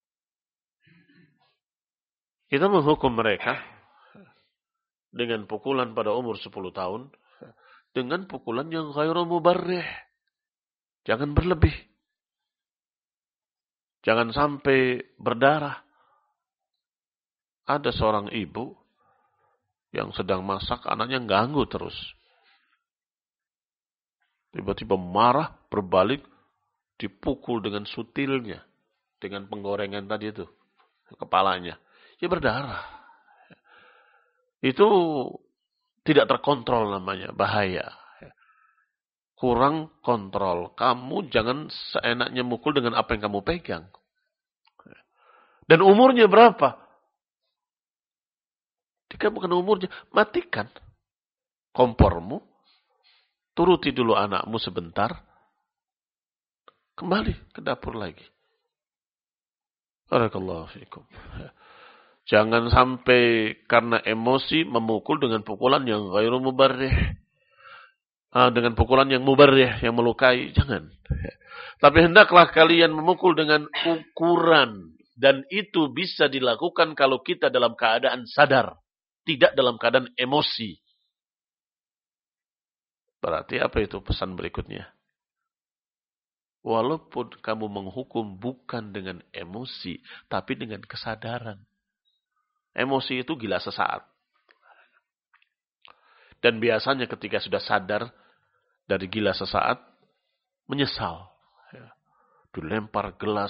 Speaker 1: Kita menghukum mereka dengan pukulan pada umur 10 tahun. Dengan pukulan yang ghairu mubarrih. Jangan berlebih. Jangan sampai berdarah. Ada seorang ibu yang sedang masak, anaknya ganggu terus. Tiba-tiba marah, berbalik, dipukul dengan sutilnya. Dengan penggorengan tadi itu. Kepalanya. Ya berdarah. Itu tidak terkontrol namanya. Bahaya. Kurang kontrol. Kamu jangan seenaknya mukul dengan apa yang kamu pegang. Dan umurnya berapa? Jika bukan umurnya, matikan kompormu. Turuti dulu anakmu sebentar. Kembali ke dapur lagi. Barakallahu fikum. Jangan sampai karena emosi memukul dengan pukulan yang ghairu mubarrih. Dengan pukulan yang mubarrih, yang melukai. Jangan. Tapi hendaklah kalian memukul dengan ukuran. Dan itu bisa dilakukan kalau kita dalam keadaan sadar. Tidak dalam keadaan emosi. Berarti apa itu pesan berikutnya? Walaupun kamu menghukum bukan dengan emosi, tapi dengan kesadaran. Emosi itu gila sesaat. Dan biasanya ketika sudah sadar dari gila sesaat, menyesal. Dilempar gelas,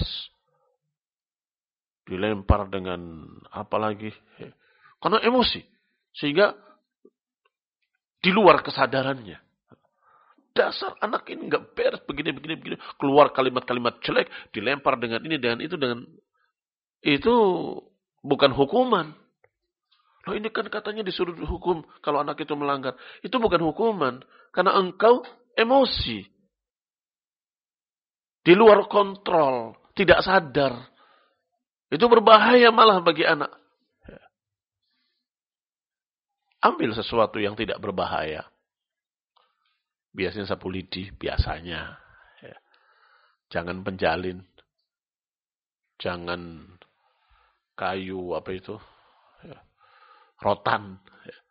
Speaker 1: dilempar dengan apa lagi. Karena emosi. Sehingga di luar kesadarannya. Dasar anak ini nggak beres begini. Keluar kalimat-kalimat jelek, dilempar dengan ini, dengan itu, itu bukan hukuman. Loh ini kan katanya disuruh hukum kalau anak itu melanggar. Itu bukan hukuman. Karena engkau emosi. Di luar kontrol. Tidak sadar. Itu berbahaya malah bagi anak. Ambil sesuatu yang tidak berbahaya. Biasanya sapu lidi, biasanya. Jangan penjalin. Jangan kayu, apa itu. rotan.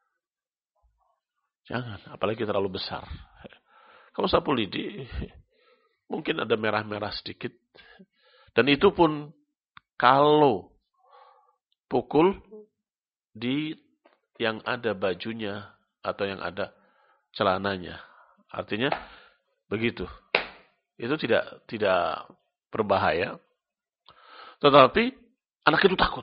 Speaker 1: Jangan, apalagi terlalu besar. Kalau sapu lidi, mungkin ada merah-merah sedikit. Dan itu pun kalau pukul di yang ada bajunya atau yang ada celananya. Artinya begitu. Itu tidak berbahaya. Tetapi anak itu takut.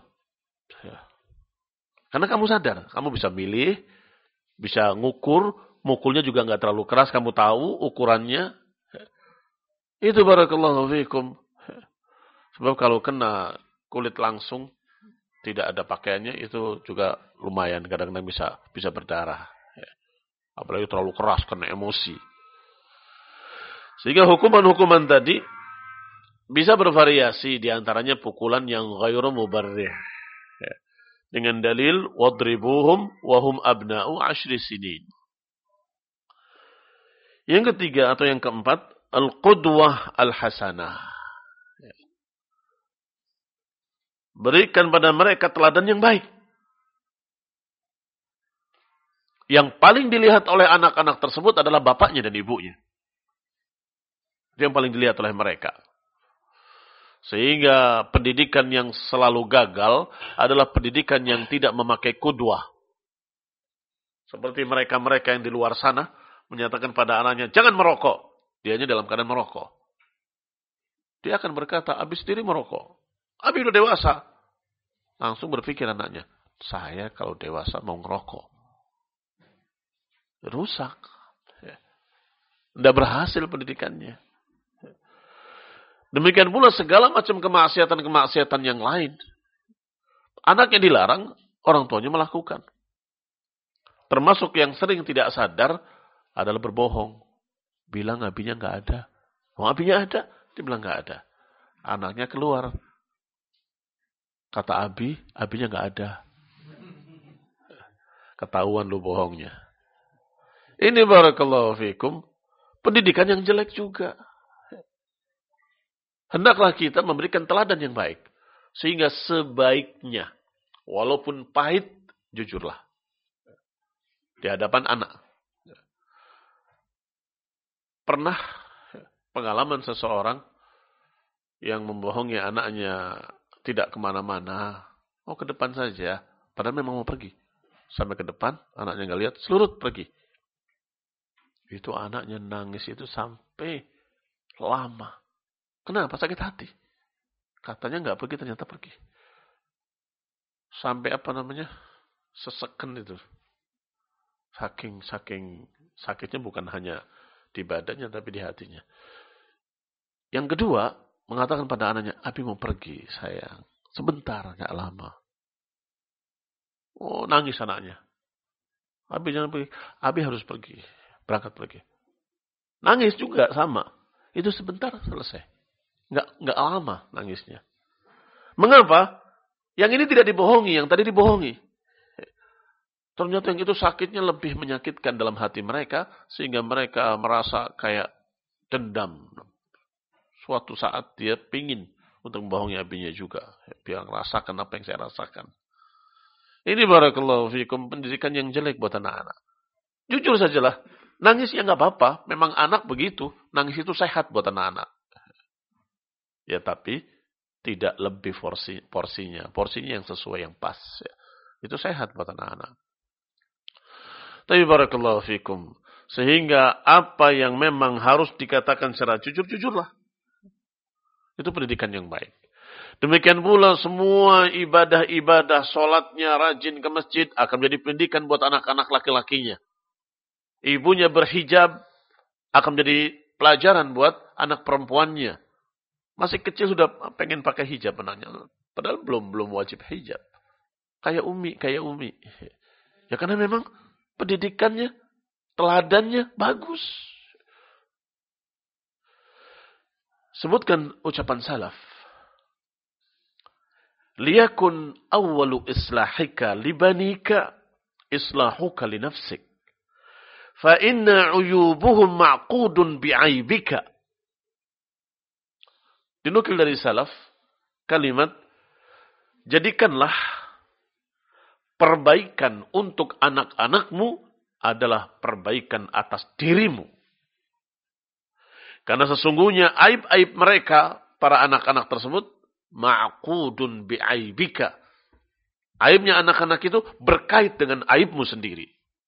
Speaker 1: Karena kamu sadar, kamu bisa milih, bisa ngukur, mukulnya juga nggak terlalu keras, kamu tahu ukurannya. Itu barakallahu fikum. Sebab kalau kena kulit langsung, tidak ada pakaiannya, itu juga lumayan, kadang-kadang bisa berdarah. Apalagi terlalu keras, kena emosi. Sehingga hukuman-hukuman tadi bisa bervariasi, diantaranya pukulan yang ghairu mubarrih. Dengan dalil wadribuhum wahum abna'u 10 sinin. Yang ketiga atau yang keempat, al-qudwah al-hasanah. Berikan pada mereka teladan yang baik. Yang paling dilihat oleh anak-anak tersebut adalah bapaknya dan ibunya. Itu yang paling dilihat oleh mereka. Sehingga pendidikan yang selalu gagal adalah pendidikan yang tidak memakai kudwah. Seperti mereka-mereka yang di luar sana menyatakan pada anaknya, jangan merokok. Dianya dalam keadaan merokok. Dia akan berkata, Abi sendiri merokok. Abi udah dewasa. Langsung berpikir anaknya, saya kalau dewasa mau ngerokok. Rusak. Tidak berhasil pendidikannya. Demikian pula segala macam kemaksiatan-kemaksiatan yang lain. Anaknya dilarang, orang tuanya melakukan. Termasuk yang sering tidak sadar adalah berbohong. Bilang abinya nggak ada. Oh, abinya ada, dia bilang nggak ada. Anaknya keluar. Kata abinya nggak ada. Ketahuan lu bohongnya. Ini barakallahu fikum, pendidikan yang jelek juga. Hendaklah kita memberikan teladan yang baik. Sehingga sebaiknya, walaupun pahit, jujurlah. Di hadapan anak. Pernah pengalaman seseorang yang membohongi anaknya tidak kemana-mana. Oh, ke depan saja. Padahal memang mau pergi. Sampai ke depan, anaknya nggak lihat, selurut pergi. Itu anaknya nangis itu sampai lama. Kenapa? Sakit hati. Katanya nggak pergi, ternyata pergi. Sampai seseken itu. Saking sakitnya bukan hanya di badannya, tapi di hatinya. Yang kedua, mengatakan pada anaknya, Abi mau pergi, sayang. Sebentar, nggak lama. Oh, nangis anaknya. Abi jangan pergi. Abi harus pergi. Berangkat pergi. Nangis juga sama. Itu sebentar selesai. Nggak lama nangisnya. Mengapa? Yang ini tidak dibohongi, yang tadi dibohongi. Ternyata yang itu sakitnya lebih menyakitkan dalam hati mereka, sehingga mereka merasa kayak dendam. Suatu saat dia pingin untuk membohongi abinya juga. Biar rasakan apa yang saya rasakan. Ini barakallahu fikum, pendidikan yang jelek buat anak-anak. Jujur sajalah, nangis ya nggak apa-apa. Memang anak begitu, nangis itu sehat buat anak-anak. Ya tapi tidak lebih porsinya. Porsinya yang sesuai, yang pas. Ya. Itu sehat buat anak-anak. Tapi barakallahu fikum. Sehingga apa yang memang harus dikatakan secara jujur, jujurlah. Itu pendidikan yang baik. Demikian pula semua ibadah-ibadah, sholatnya, rajin ke masjid, akan menjadi pendidikan buat anak-anak laki-lakinya. Ibunya berhijab, akan menjadi pelajaran buat anak perempuannya. Masih kecil sudah pengen pakai hijab anaknya. Padahal belum wajib hijab. Kayak umi. Ya karena memang pendidikannya, teladannya bagus. Sebutkan ucapan salaf. Liyakun awwalu islahika libanika islahuka li nafsik. Fa inna uyubuhum ma'qudun bi'aibika. Dinukil dari salaf, kalimat, jadikanlah perbaikan untuk anak-anakmu adalah perbaikan atas dirimu. Karena sesungguhnya aib-aib mereka, para anak-anak tersebut, ma'qudun bi'aibika. Aibnya anak-anak itu berkait dengan aibmu sendiri.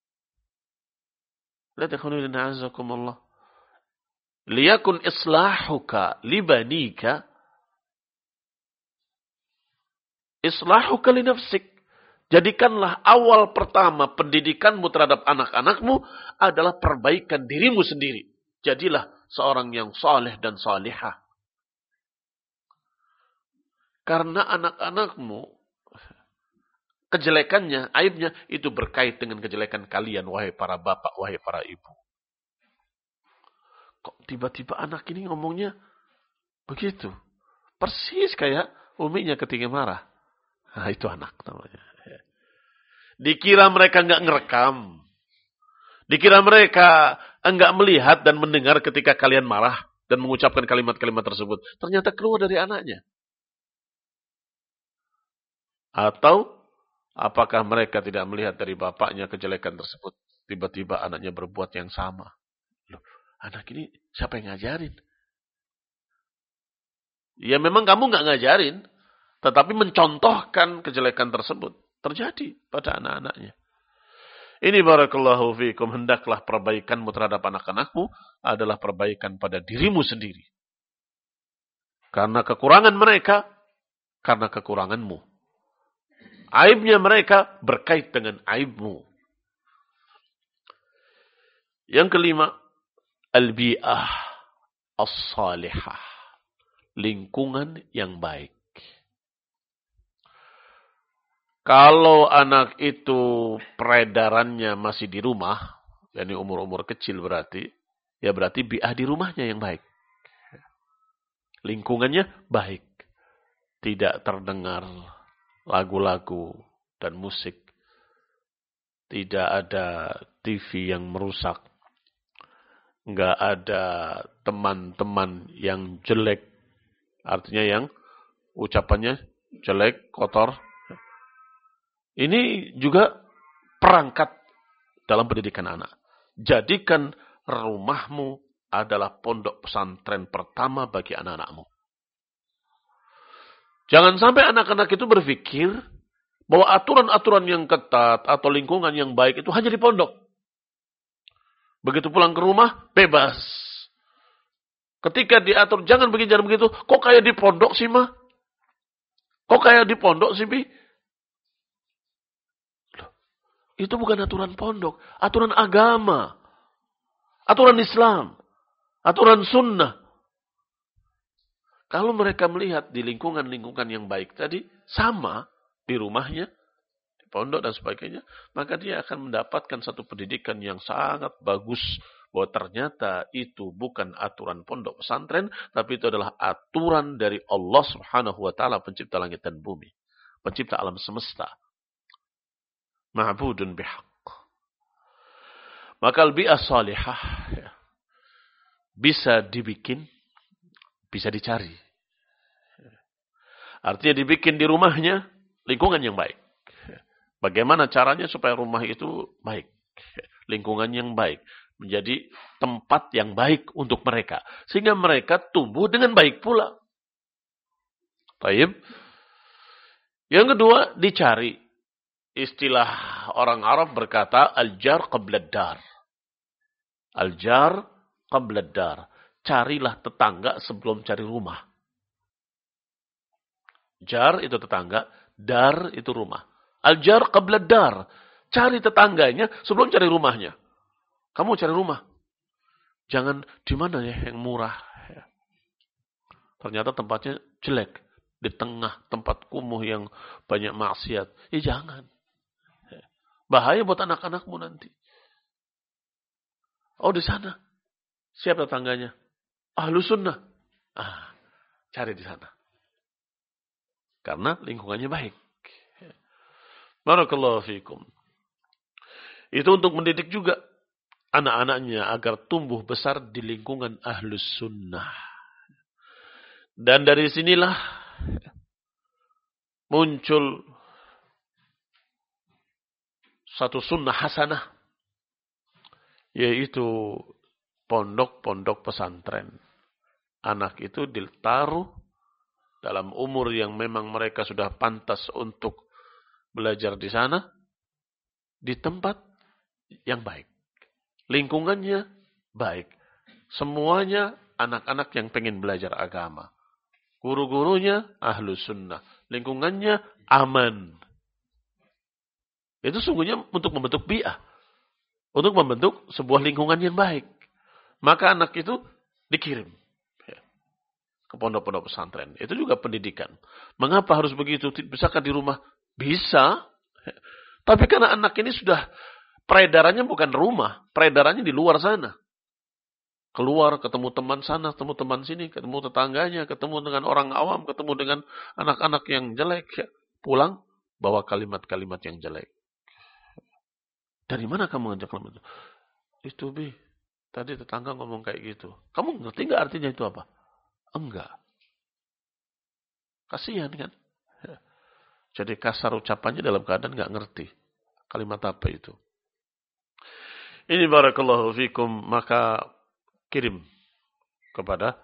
Speaker 1: Liyakun islahuka libanika islahuka linafsik. Jadikanlah awal pertama pendidikanmu terhadap anak-anakmu adalah perbaikan dirimu sendiri. Jadilah seorang yang saleh dan salihah. Karena anak-anakmu, kejelekannya, aibnya, itu berkait dengan kejelekan kalian, wahai para bapak, wahai para ibu. Kok tiba-tiba anak ini ngomongnya begitu? Persis kayak uminya ketika marah. Nah, itu anak namanya. Dikira mereka enggak ngerekam. Dikira mereka enggak melihat dan mendengar ketika kalian marah dan mengucapkan kalimat-kalimat tersebut. Ternyata keluar dari anaknya. Atau apakah mereka tidak melihat dari bapaknya kejelekan tersebut? Tiba-tiba anaknya berbuat yang sama. Loh, anak ini siapa yang ngajarin? Ya memang kamu enggak ngajarin. Tetapi mencontohkan kejelekan tersebut. Terjadi pada anak-anaknya. Ini barakallahu fiikum, hendaklah perbaikanmu terhadap anak-anakmu adalah perbaikan pada dirimu sendiri. Karena kekurangan mereka, karena kekuranganmu. Aibnya mereka berkait dengan aibmu. Yang kelima, al-bi'ah as-salihah. Lingkungan yang baik. Kalau anak itu peredarannya masih di rumah, yakni umur-umur kecil berarti, ya berarti bi'ah di rumahnya yang baik. Lingkungannya baik. Tidak terdengar lagu-lagu dan musik. Tidak ada TV yang merusak. Enggak ada teman-teman yang jelek. Artinya yang ucapannya jelek, kotor. Ini juga perangkat dalam pendidikan anak. Jadikan rumahmu adalah pondok pesantren pertama bagi anak-anakmu. Jangan sampai anak-anak itu berpikir bahwa aturan-aturan yang ketat atau lingkungan yang baik itu hanya di pondok. Begitu pulang ke rumah, bebas. Ketika diatur, jangan begini, jangan begitu. Kok kayak di pondok sih, Ma? Kok kayak di pondok sih, Pi? Itu bukan aturan pondok, aturan agama, aturan Islam, aturan sunnah. Kalau mereka melihat di lingkungan-lingkungan yang baik tadi, sama di rumahnya, di pondok dan sebagainya, maka dia akan mendapatkan satu pendidikan yang sangat bagus, bahwa ternyata itu bukan aturan pondok pesantren, tapi itu adalah aturan dari Allah Subhanahu wa Ta'ala, pencipta langit dan bumi, pencipta alam semesta. Ma'budun bihaq. Maka al-bi'ah salihah bisa dibikin, bisa dicari. Artinya dibikin di rumahnya lingkungan yang baik. Bagaimana caranya supaya rumah itu baik? Lingkungan yang baik. Menjadi tempat yang baik untuk mereka. Sehingga mereka tumbuh dengan baik pula. Baik. Yang kedua, dicari. Istilah orang Arab berkata, al-jar qabla ad-dar. Al-jar qabla ad-dar. Carilah tetangga sebelum cari rumah. Jar itu tetangga, dar itu rumah. Al-jar qabla ad-dar. Cari tetangganya sebelum cari rumahnya. Kamu cari rumah. Jangan di mana ya yang murah. Ternyata tempatnya jelek. Di tengah tempat kumuh yang banyak maksiat. Ya jangan. Bahaya buat anak-anakmu nanti. Oh di sana. Siapa tetangganya? Ahlu sunnah. Cari di sana. Karena lingkungannya baik. Barakallahu fiikum. Itu untuk mendidik juga anak-anaknya agar tumbuh besar di lingkungan ahlus sunnah. Dan dari sinilah muncul satu sunnah hasanah, yaitu pondok-pondok pesantren. Anak itu ditaruh dalam umur yang memang mereka sudah pantas untuk belajar di sana, di tempat yang baik. Lingkungannya baik. Semuanya anak-anak yang pengen belajar agama. Guru-gurunya ahlu sunnah. Lingkungannya aman. Itu sungguhnya untuk membentuk bi'ah. Untuk membentuk sebuah lingkungan yang baik. Maka anak itu dikirim ke pondok-pondok pesantren. Itu juga pendidikan. Mengapa harus begitu? Bisakah di rumah? Bisa. Tapi karena anak ini sudah peredarannya bukan rumah. Peredarannya di luar sana. Keluar, ketemu teman sana, ketemu teman sini, ketemu tetangganya, ketemu dengan orang awam, ketemu dengan anak-anak yang jelek. Pulang, bawa kalimat-kalimat yang jelek. Dari mana kamu ngajak kalimat itu? Itu, Bi. Tadi tetangga ngomong kayak gitu. Kamu ngerti nggak artinya itu apa? Enggak. Kasihan kan? Jadi kasar ucapannya dalam keadaan nggak ngerti. Kalimat apa itu? Ini barakallahu fikum, maka kirim kepada,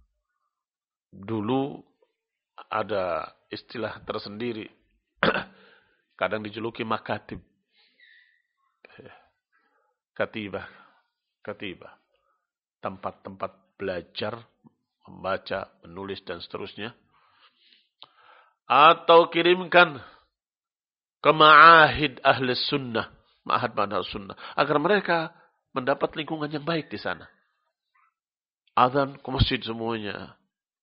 Speaker 1: dulu ada istilah tersendiri. Kadang dijuluki makatib. Katibah. Tempat-tempat belajar, membaca, menulis, dan seterusnya. Atau kirimkan ke ma'ahid ahli sunnah. Ma'ahad ahli sunnah. Agar mereka mendapat lingkungan yang baik di sana. Adzan ke masjid semuanya.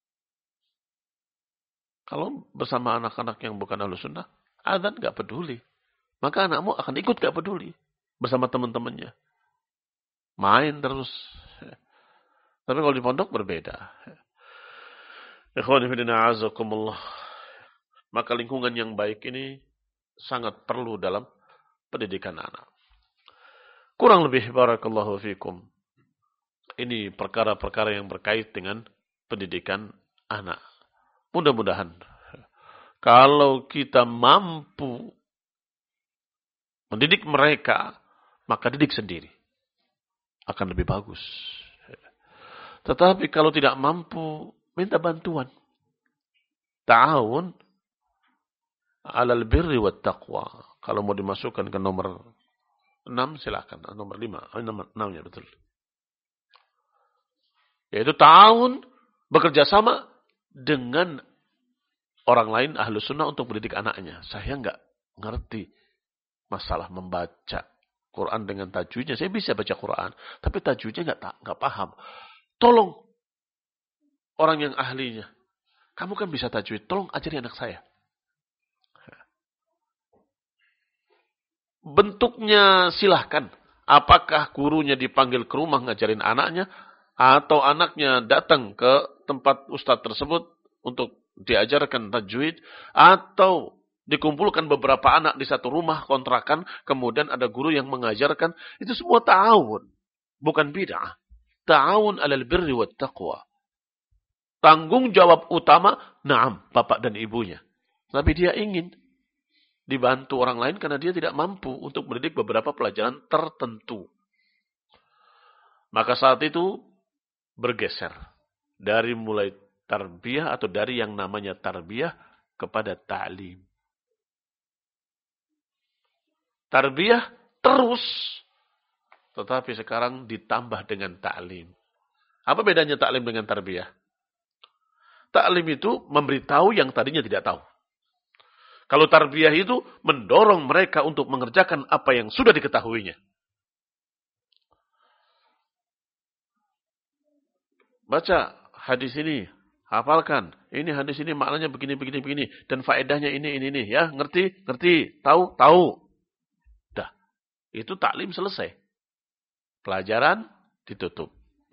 Speaker 1: Kalau bersama anak-anak yang bukan ahli sunnah, adzan gak peduli. Maka anakmu akan ikut gak peduli. Bersama teman-temannya. Main terus. Tapi kalau di pondok berbeda. Ikhwani fillah azakumullah. Maka lingkungan yang baik ini sangat perlu dalam pendidikan anak. Kurang lebih barakallahu fikum. Ini perkara-perkara yang berkait dengan pendidikan anak. Mudah-mudahan kalau kita mampu mendidik mereka, maka didik sendiri. Akan lebih bagus. Tetapi kalau tidak mampu, minta bantuan. Ta'awun alal birri wat taqwa. Kalau mau dimasukkan ke nomor 6, silakan. Nomor 5. Nomor 6-nya betul. Yaitu ta'awun, bekerja sama dengan orang lain ahlu sunnah untuk mendidik anaknya. Saya enggak ngerti masalah membaca Quran dengan tajwidnya. Saya bisa baca Quran, tapi tajwidnya enggak paham. Tolong orang yang ahlinya. Kamu kan bisa tajwid, tolong ajari anak saya. Bentuknya silahkan. Apakah gurunya dipanggil ke rumah ngajarin anaknya, atau anaknya datang ke tempat ustadz tersebut untuk diajarkan tajwid, atau dikumpulkan beberapa anak di satu rumah kontrakan, kemudian ada guru yang mengajarkan. Itu semua ta'awun, bukan bid'ah. Ta'awun alal birri wat taqwa. Tanggung jawab utama, na'am, bapak dan ibunya. Tapi dia ingin dibantu orang lain karena dia tidak mampu untuk mendidik beberapa pelajaran tertentu. Maka saat itu bergeser dari mulai tarbiyah atau dari yang namanya tarbiyah kepada ta'lim. Tarbiyah terus, tetapi sekarang ditambah dengan ta'lim. Apa bedanya ta'lim dengan tarbiyah? Ta'lim itu memberitahu yang tadinya tidak tahu. Kalau tarbiyah itu mendorong mereka untuk mengerjakan apa yang sudah diketahuinya. Baca hadis ini, hafalkan. Ini hadis ini maknanya begini. Dan faedahnya ini. Ya, ngerti? Tahu. Dah, itu taklim selesai. Pelajaran ditutup.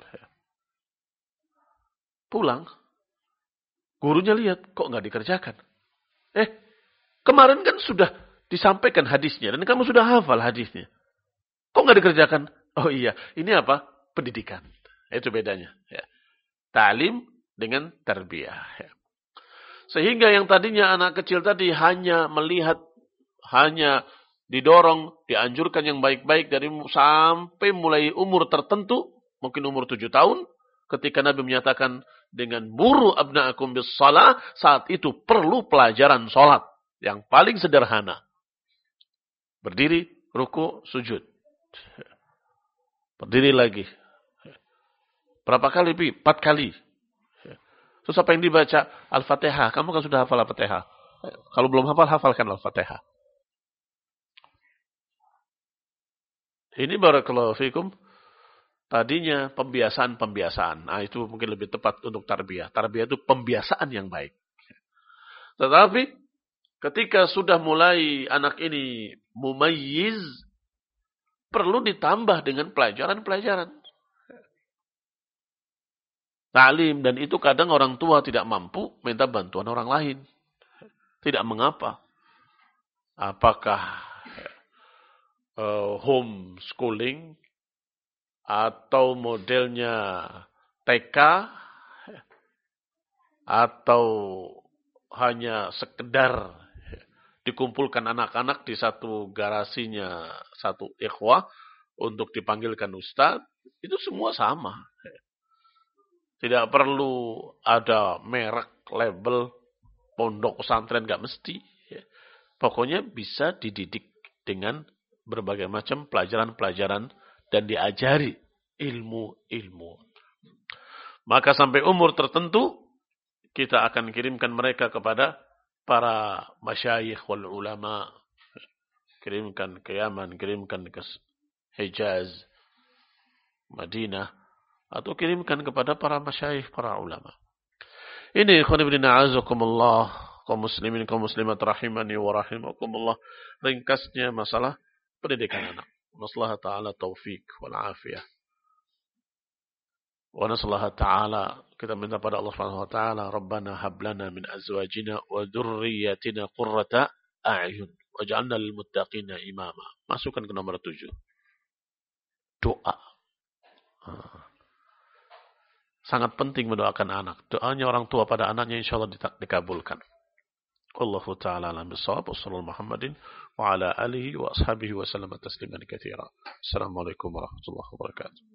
Speaker 1: Pulang. Gurunya lihat, kok nggak dikerjakan? Kemarin kan sudah disampaikan hadisnya. Dan kamu sudah hafal hadisnya. Kok nggak dikerjakan? Oh iya, ini apa? Pendidikan. Itu bedanya. Ya. Ta'lim dengan tarbiyah. Ya. Sehingga yang tadinya anak kecil tadi hanya melihat, hanya didorong, dianjurkan yang baik-baik dari sampai mulai umur tertentu, mungkin umur 7 tahun, ketika Nabi menyatakan dengan muru abna'akum bis shalah, saat itu perlu pelajaran salat yang paling sederhana. Berdiri, ruku, sujud. Berdiri lagi. Berapa kali, Bi? 4 kali. Terus apa yang dibaca? Al-Fatihah. Kamu kan sudah hafal Al-Fatihah. Kalau belum hafal, hafalkan Al-Fatihah. Ini barakallahu fikum. Tadinya pembiasaan. Nah, itu mungkin lebih tepat untuk tarbiyah. Tarbiyah itu pembiasaan yang baik. Tetapi ketika sudah mulai anak ini mumayyiz, perlu ditambah dengan pelajaran-pelajaran. Ta'lim, dan itu kadang orang tua tidak mampu minta bantuan orang lain. Tidak mengapa. Apakah homeschooling atau modelnya TK atau hanya sekedar dikumpulkan anak-anak di satu garasinya satu ikhwah untuk dipanggilkan ustaz, itu semua sama. Tidak perlu ada merek, label, pondok pesantren, nggak mesti. Pokoknya bisa dididik dengan berbagai macam pelajaran-pelajaran dan diajari ilmu-ilmu. Maka sampai umur tertentu, kita akan kirimkan mereka kepada para masyayikh wal ulama. Kirimkan ke Yaman, kirimkan ke Hijaz, Madinah, atau kirimkan kepada para masyayikh, para ulama. Ini ikhwan ibn a'azakumullah, kaum muslimin, kaum muslimat rahimani wa rahimakumullah, ringkasnya masalah pendidikan anak. Nasallahu ta'ala taufiq wal afiyah. Wa nasallahu ta'ala, kita minta pada Allah Subhanahu wa ta'ala, Rabbana hab lana min azwajina wa dhurriyyatina qurrata a'yun waj'alna lil muttaqina imama. Masukkan ke nomor 7. Doa. Sangat penting mendoakan anak. Doanya orang tua pada anaknya insyaallah dikabulkan. Wallahu ta'ala alam bisawab. Wassallallahu Muhammadin wa ala alihi wa ashabihi wa sallam tasliman katsira. Assalamualaikum warahmatullahi wabarakatuh.